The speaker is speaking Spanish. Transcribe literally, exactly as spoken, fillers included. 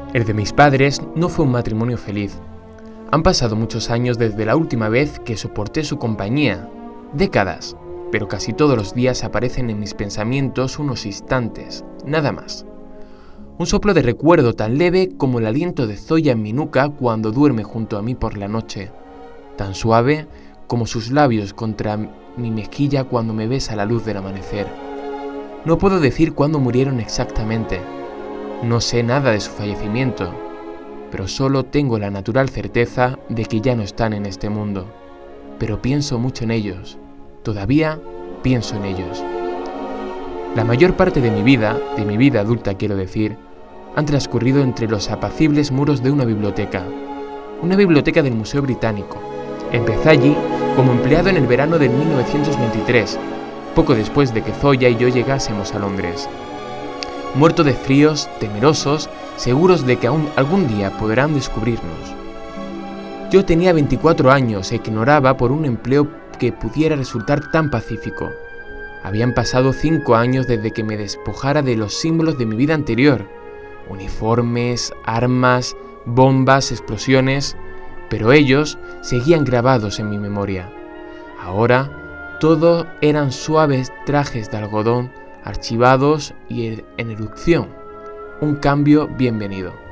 El de mis padres no fue un matrimonio feliz. Han pasado muchos años desde la última vez que soporté su compañía. Décadas, pero casi todos los días aparecen en mis pensamientos unos instantes, nada más. Un soplo de recuerdo tan leve como el aliento de Zoya en mi nuca cuando duerme junto a mí por la noche, tan suave como sus labios contra mi mejilla cuando me besa a la luz del amanecer. No puedo decir cuándo murieron exactamente. No sé nada de su fallecimiento, pero solo tengo la natural certeza de que ya no están en este mundo. Pero pienso mucho en ellos. Todavía pienso en ellos. La mayor parte de mi vida, de mi vida adulta quiero decir, han transcurrido entre los apacibles muros de una biblioteca. Una biblioteca del Museo Británico. Empecé allí como empleado en el verano de mil novecientos veintitrés, poco después de que Zoya y yo llegásemos a Londres. Muerto de fríos, temerosos, seguros de que aún algún día podrán descubrirnos. Yo tenía veinticuatro años e ignoraba por un empleo que pudiera resultar tan pacífico. Habían pasado cinco años desde que me despojara de los símbolos de mi vida anterior. Uniformes, armas, bombas, explosiones, pero ellos seguían grabados en mi memoria. Ahora, todo eran suaves trajes de algodón, archivados y en erupción. Un cambio bienvenido.